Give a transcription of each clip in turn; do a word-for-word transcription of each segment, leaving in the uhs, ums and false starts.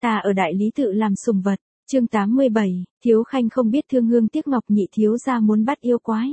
Ta ở đại lý tự làm sùng vật, chương tám mươi bảy, Thiếu Khanh không biết thương hương tiếc ngọc nhị thiếu gia muốn bắt yêu quái.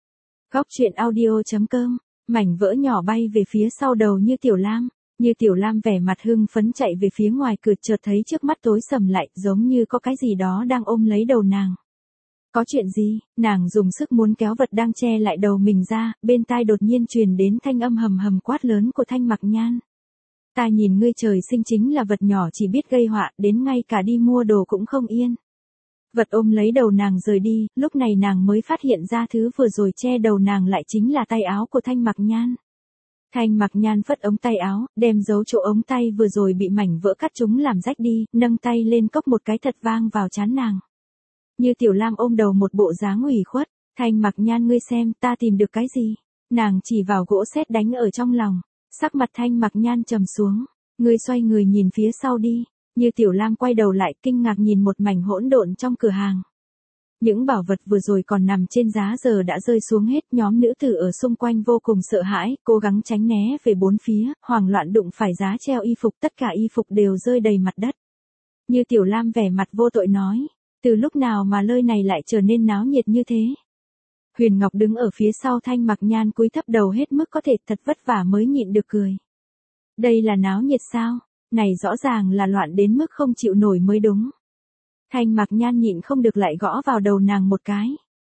Góc truyện audio.com, mảnh vỡ nhỏ bay về phía sau đầu Như Tiểu Lam. Như Tiểu Lam vẻ mặt hưng phấn chạy về phía ngoài cửa, chợt thấy trước mắt tối sầm lại, giống như có cái gì đó đang ôm lấy đầu nàng. Có chuyện gì? Nàng dùng sức muốn kéo vật đang che lại đầu mình ra, bên tai đột nhiên truyền đến thanh âm hầm hầm quát lớn của Thanh Mặc Nhan. Ta nhìn ngươi trời sinh chính là vật nhỏ chỉ biết gây họa, đến ngay cả đi mua đồ cũng không yên. Vật ôm lấy đầu nàng rời đi, lúc này nàng mới phát hiện ra thứ vừa rồi che đầu nàng lại chính là tay áo của Thanh Mặc Nhan. Thanh Mặc Nhan phất ống tay áo, đem dấu chỗ ống tay vừa rồi bị mảnh vỡ cắt chúng làm rách đi, nâng tay lên cốc một cái thật vang vào trán nàng. Như Tiểu Lam ôm đầu một bộ dáng ủy khuất, Thanh Mặc Nhan ngươi xem ta tìm được cái gì? Nàng chỉ vào gỗ sét đánh ở trong lòng, sắc mặt Thanh Mặc Nhan trầm xuống, ngươi xoay người nhìn phía sau đi. Như Tiểu Lam quay đầu lại kinh ngạc nhìn một mảnh hỗn độn trong cửa hàng. Những bảo vật vừa rồi còn nằm trên giá giờ đã rơi xuống hết, nhóm nữ tử ở xung quanh vô cùng sợ hãi, cố gắng tránh né về bốn phía, hoảng loạn đụng phải giá treo y phục, tất cả y phục đều rơi đầy mặt đất. Như Tiểu Lam vẻ mặt vô tội nói, từ lúc nào mà nơi này lại trở nên náo nhiệt như thế? Huyền Ngọc đứng ở phía sau Thanh Mặc Nhan cúi thấp đầu hết mức có thể, thật vất vả mới nhịn được cười. Đây là náo nhiệt sao? Này rõ ràng là loạn đến mức không chịu nổi mới đúng. Thanh Mặc Nhan nhịn không được lại gõ vào đầu nàng một cái.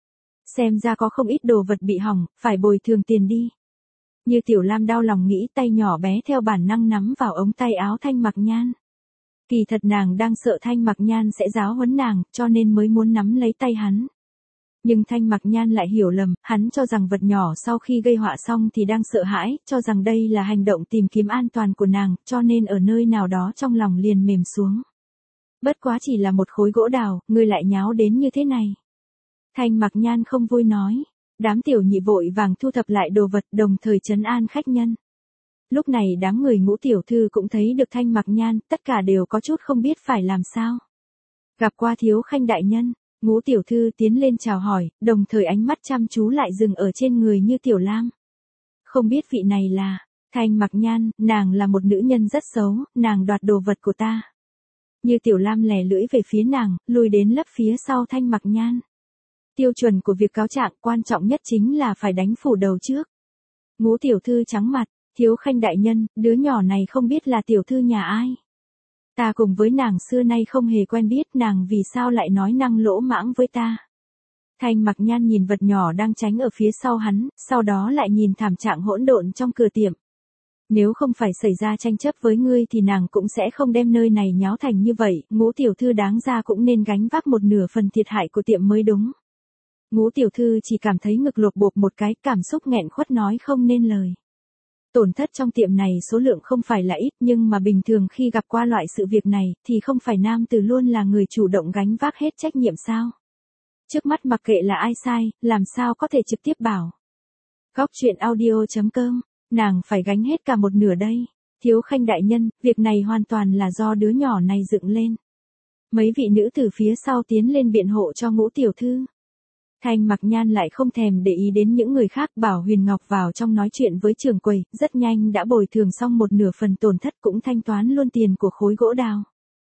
Xem ra có không ít đồ vật bị hỏng, phải bồi thường tiền đi. Như Tiểu Lam đau lòng nghĩ, tay nhỏ bé theo bản năng nắm vào ống tay áo Thanh Mặc Nhan. Kỳ thật nàng đang sợ Thanh Mặc Nhan sẽ giáo huấn nàng, cho nên mới muốn nắm lấy tay hắn. Nhưng Thanh Mặc Nhan lại hiểu lầm, hắn cho rằng vật nhỏ sau khi gây họa xong thì đang sợ hãi, cho rằng đây là hành động tìm kiếm an toàn của nàng, cho nên ở nơi nào đó trong lòng liền mềm xuống. Bất quá chỉ là một khối gỗ đào, ngươi lại nháo đến như thế này. Thanh Mặc Nhan không vui nói, đám tiểu nhị vội vàng thu thập lại đồ vật đồng thời trấn an khách nhân. Lúc này đám người Ngũ tiểu thư cũng thấy được Thanh Mặc Nhan, tất cả đều có chút không biết phải làm sao. Gặp qua Thiếu Khanh đại nhân. Ngũ tiểu thư tiến lên chào hỏi, đồng thời ánh mắt chăm chú lại dừng ở trên người Như Tiểu Lam. Không biết vị này là, Thanh Mặc Nhan, nàng là một nữ nhân rất xấu, nàng đoạt đồ vật của ta. Như Tiểu Lam lè lưỡi về phía nàng, lùi đến lấp phía sau Thanh Mặc Nhan. Tiêu chuẩn của việc cáo trạng quan trọng nhất chính là phải đánh phủ đầu trước. Ngũ tiểu thư trắng mặt, Thiếu Khanh đại nhân, đứa nhỏ này không biết là tiểu thư nhà ai. Ta cùng với nàng xưa nay không hề quen biết, nàng vì sao lại nói năng lỗ mãng với ta. Thanh Mặc Nhan nhìn vật nhỏ đang tránh ở phía sau hắn, sau đó lại nhìn thảm trạng hỗn độn trong cửa tiệm. Nếu không phải xảy ra tranh chấp với ngươi thì nàng cũng sẽ không đem nơi này nháo thành như vậy, Ngũ tiểu thư đáng ra cũng nên gánh vác một nửa phần thiệt hại của tiệm mới đúng. Ngũ tiểu thư chỉ cảm thấy ngực lột bột một cái, cảm xúc nghẹn khuất nói không nên lời. Tổn thất trong tiệm này số lượng không phải là ít, nhưng mà bình thường khi gặp qua loại sự việc này, thì không phải nam tử luôn là người chủ động gánh vác hết trách nhiệm sao? Trước mắt mặc kệ là ai sai, làm sao có thể trực tiếp bảo. Góc truyện audio.com, nàng phải gánh hết cả một nửa đây. Thiếu Khanh đại nhân, việc này hoàn toàn là do đứa nhỏ này dựng lên. Mấy vị nữ từ phía sau tiến lên biện hộ cho Ngũ tiểu thư. Thanh Mặc Nhan lại không thèm để ý đến những người khác, bảo Huyền Ngọc vào trong nói chuyện với trưởng quầy, rất nhanh đã bồi thường xong một nửa phần tổn thất, cũng thanh toán luôn tiền của khối gỗ đào.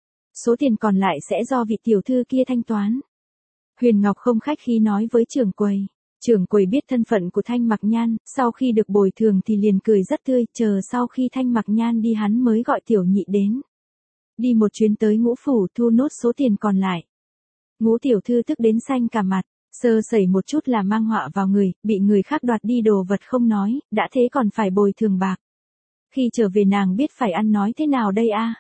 Số tiền còn lại sẽ do vị tiểu thư kia thanh toán. Huyền Ngọc không khách khí nói với trưởng quầy. Trưởng quầy biết thân phận của Thanh Mặc Nhan, sau khi được bồi thường thì liền cười rất tươi, chờ sau khi Thanh Mặc Nhan đi hắn mới gọi tiểu nhị đến. Đi một chuyến tới Ngũ phủ thu nốt số tiền còn lại. Ngũ tiểu thư tức đến xanh cả mặt. Sơ sẩy một chút là mang họa vào người, bị người khác đoạt đi đồ vật không nói, đã thế còn phải bồi thường bạc. Khi trở về nàng biết phải ăn nói thế nào đây a?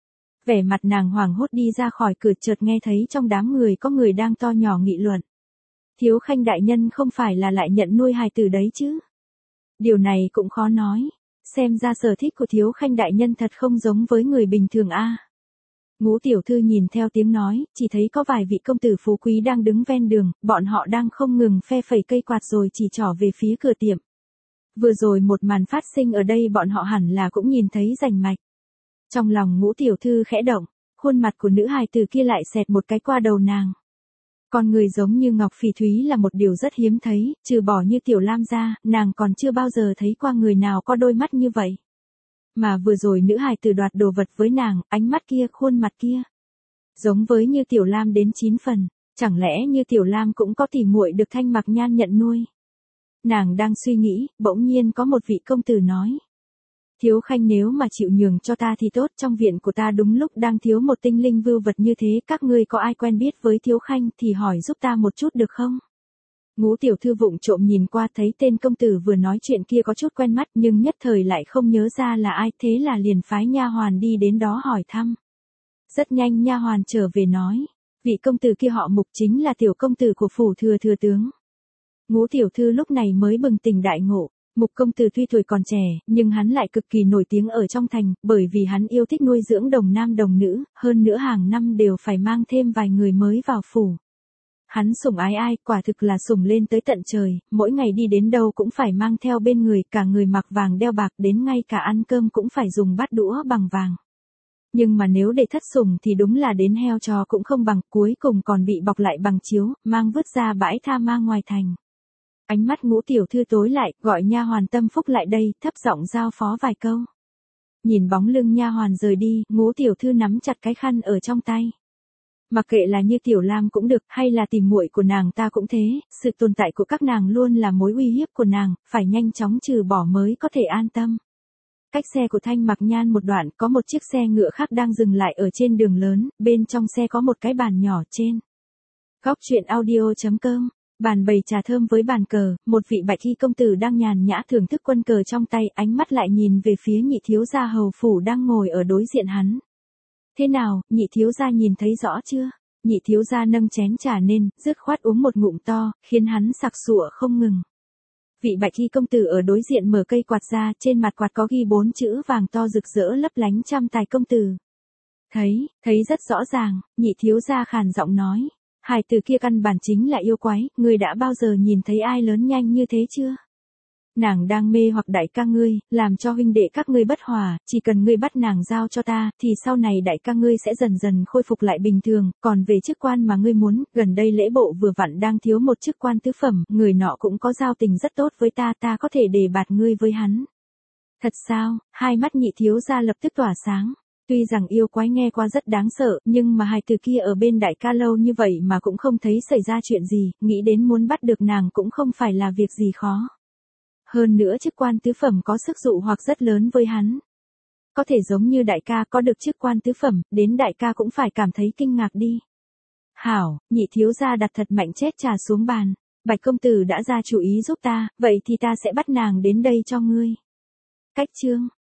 Vẻ mặt nàng hoảng hốt đi ra khỏi cửa, chợt nghe thấy trong đám người có người đang to nhỏ nghị luận. Thiếu Khanh đại nhân không phải là lại nhận nuôi hài tử đấy chứ? Điều này cũng khó nói, xem ra sở thích của Thiếu Khanh đại nhân thật không giống với người bình thường a. Ngũ tiểu thư nhìn theo tiếng nói, chỉ thấy có vài vị công tử phú quý đang đứng ven đường, bọn họ đang không ngừng phe phẩy cây quạt rồi chỉ trỏ về phía cửa tiệm. Vừa rồi một màn phát sinh ở đây bọn họ hẳn là cũng nhìn thấy rành mạch. Trong lòng Ngũ tiểu thư khẽ động, khuôn mặt của nữ hài tử kia lại xẹt một cái qua đầu nàng. Con người giống như ngọc phỉ thúy là một điều rất hiếm thấy, trừ bỏ Như Tiểu Lam ra, nàng còn chưa bao giờ thấy qua người nào có đôi mắt như vậy. Mà vừa rồi nữ hài tử đoạt đồ vật với nàng, ánh mắt kia, khuôn mặt kia, Giống với Như Tiểu Lam đến chín phần, chẳng lẽ Như Tiểu Lam cũng có tỉ muội được Thanh Mặc Nhan nhận nuôi? Nàng đang suy nghĩ, bỗng nhiên có một vị công tử nói. Thiếu khanh nếu mà chịu nhường cho ta thì tốt, trong viện của ta đúng lúc đang thiếu một tinh linh vưu vật như thế, các ngươi có ai quen biết với thiếu khanh thì hỏi giúp ta một chút được không? Ngũ tiểu thư vụng trộm nhìn qua thấy tên công tử vừa nói chuyện kia có chút quen mắt nhưng nhất thời lại không nhớ ra là ai, thế là liền phái nha hoàn đi đến đó hỏi thăm. Rất nhanh nha hoàn trở về nói, vị công tử kia họ Mục chính là tiểu công tử của phủ thừa thừa tướng. Ngũ tiểu thư lúc này mới bừng tỉnh đại ngộ. Mục công tử tuy tuổi còn trẻ, nhưng hắn lại cực kỳ nổi tiếng ở trong thành, bởi vì hắn yêu thích nuôi dưỡng đồng nam đồng nữ, hơn nữa hàng năm đều phải mang thêm vài người mới vào phủ. Hắn sủng ái ai, quả thực là sủng lên tới tận trời, mỗi ngày đi đến đâu cũng phải mang theo bên người, cả người mặc vàng đeo bạc, đến ngay cả ăn cơm cũng phải dùng bát đũa bằng vàng. Nhưng mà nếu để thất sủng thì đúng là đến heo chó cũng không bằng, cuối cùng còn bị bọc lại bằng chiếu, mang vứt ra bãi tha ma ngoài thành. Ánh mắt Ngũ tiểu thư tối lại, gọi nha hoàn Tâm Phúc lại đây, thấp giọng giao phó vài câu. Nhìn bóng lưng nha hoàn rời đi, Ngũ tiểu thư nắm chặt cái khăn ở trong tay. Mặc kệ là Như Tiểu Lam cũng được, hay là tìm muội của nàng ta cũng thế, sự tồn tại của các nàng luôn là mối uy hiếp của nàng, phải nhanh chóng trừ bỏ mới có thể an tâm. Cách xe của Thanh Mặc Nhan một đoạn, có một chiếc xe ngựa khác đang dừng lại ở trên đường lớn, bên trong xe có một cái bàn nhỏ trên. Góc truyện audio chấm com. Bàn bày trà thơm với bàn cờ, một vị bạch y công tử đang nhàn nhã thưởng thức quân cờ trong tay, ánh mắt lại nhìn về phía nhị thiếu gia hầu phủ đang ngồi ở đối diện hắn. Thế nào, nhị thiếu gia nhìn thấy rõ chưa? Nhị thiếu gia nâng chén trà lên, dứt khoát uống một ngụm to, khiến hắn sặc sụa không ngừng. Vị bạch y công tử ở đối diện mở cây quạt ra, trên mặt quạt có ghi bốn chữ vàng to rực rỡ lấp lánh trăm tài công tử. Thấy, thấy rất rõ ràng, nhị thiếu gia khàn giọng nói. Hải tử kia căn bản chính là yêu quái, ngươi đã bao giờ nhìn thấy ai lớn nhanh như thế chưa? Nàng đang mê hoặc đại ca ngươi, làm cho huynh đệ các ngươi bất hòa, chỉ cần ngươi bắt nàng giao cho ta, thì sau này đại ca ngươi sẽ dần dần khôi phục lại bình thường, còn về chức quan mà ngươi muốn, gần đây lễ bộ vừa vặn đang thiếu một chức quan tứ phẩm, người nọ cũng có giao tình rất tốt với ta, ta có thể đề bạt ngươi với hắn. Thật sao? Hai mắt nhị thiếu gia lập tức tỏa sáng. Tuy rằng yêu quái nghe qua rất đáng sợ, nhưng mà hài tử kia ở bên đại ca lâu như vậy mà cũng không thấy xảy ra chuyện gì, nghĩ đến muốn bắt được nàng cũng không phải là việc gì khó. Hơn nữa chức quan tứ phẩm có sức dụ hoặc rất lớn với hắn. Có thể giống như đại ca có được chức quan tứ phẩm, đến đại ca cũng phải cảm thấy kinh ngạc đi. Hảo, nhị thiếu gia đặt thật mạnh chết trà xuống bàn. Bạch công tử đã ra chủ ý giúp ta, vậy thì ta sẽ bắt nàng đến đây cho ngươi. Cách chương.